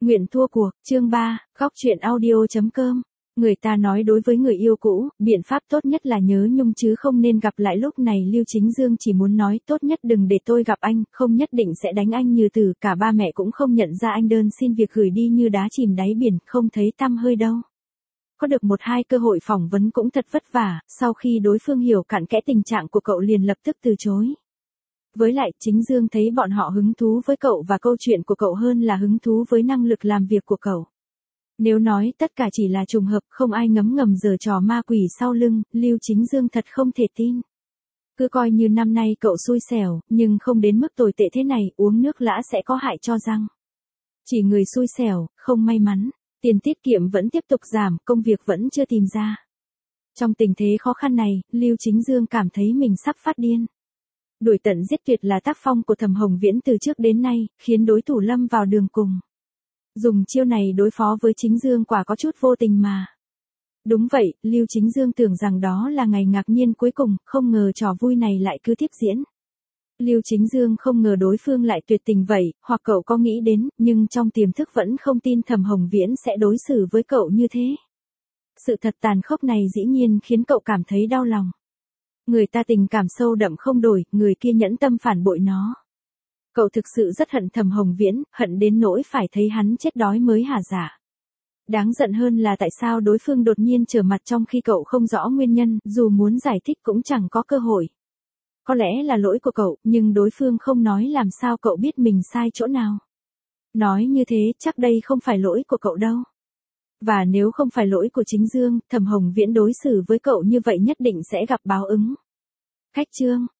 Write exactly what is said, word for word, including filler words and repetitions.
Nguyện thua cuộc, chương ba, góc truyện audio.com. Người ta nói đối với người yêu cũ, biện pháp tốt nhất là nhớ nhung chứ không nên gặp lại. Lúc này Lưu Chính Dương chỉ muốn nói tốt nhất đừng để tôi gặp anh, không nhất định sẽ đánh anh như từ. Cả ba mẹ cũng không nhận ra anh đơn xin việc gửi đi như đá chìm đáy biển, không thấy tăm hơi đâu. Có được một hai cơ hội phỏng vấn cũng thật vất vả, sau khi đối phương hiểu cặn kẽ tình trạng của cậu liền lập tức từ chối. Với lại, Chính Dương thấy bọn họ hứng thú với cậu và câu chuyện của cậu hơn là hứng thú với năng lực làm việc của cậu. Nếu nói tất cả chỉ là trùng hợp, không ai ngấm ngầm giở trò ma quỷ sau lưng, Lưu Chính Dương thật không thể tin. Cứ coi như năm nay cậu xui xẻo, nhưng không đến mức tồi tệ thế này, uống nước lã sẽ có hại cho răng. Chỉ người xui xẻo, không may mắn, tiền tiết kiệm vẫn tiếp tục giảm, công việc vẫn chưa tìm ra. Trong tình thế khó khăn này, Lưu Chính Dương cảm thấy mình sắp phát điên. Đuổi tận giết tuyệt là tác phong của Thẩm Hồng Viễn từ trước đến nay, khiến đối thủ lâm vào đường cùng. Dùng chiêu này đối phó với Chính Dương quả có chút vô tình mà. Đúng vậy, Lưu Chính Dương tưởng rằng đó là ngày ngạc nhiên cuối cùng, không ngờ trò vui này lại cứ tiếp diễn. Lưu Chính Dương không ngờ đối phương lại tuyệt tình vậy, hoặc cậu có nghĩ đến, nhưng trong tiềm thức vẫn không tin Thẩm Hồng Viễn sẽ đối xử với cậu như thế. Sự thật tàn khốc này dĩ nhiên khiến cậu cảm thấy đau lòng. Người ta tình cảm sâu đậm không đổi, người kia nhẫn tâm phản bội nó. Cậu thực sự rất hận Thẩm Hồng Viễn, hận đến nỗi phải thấy hắn chết đói mới hả dạ. Đáng giận hơn là tại sao đối phương đột nhiên trở mặt trong khi cậu không rõ nguyên nhân, dù muốn giải thích cũng chẳng có cơ hội. Có lẽ là lỗi của cậu, nhưng đối phương không nói làm sao cậu biết mình sai chỗ nào. Nói như thế, chắc đây không phải lỗi của cậu đâu. Và nếu không phải lỗi của Chính Dương, Thẩm Hồng Viễn đối xử với cậu như vậy nhất định sẽ gặp báo ứng. Khách chương.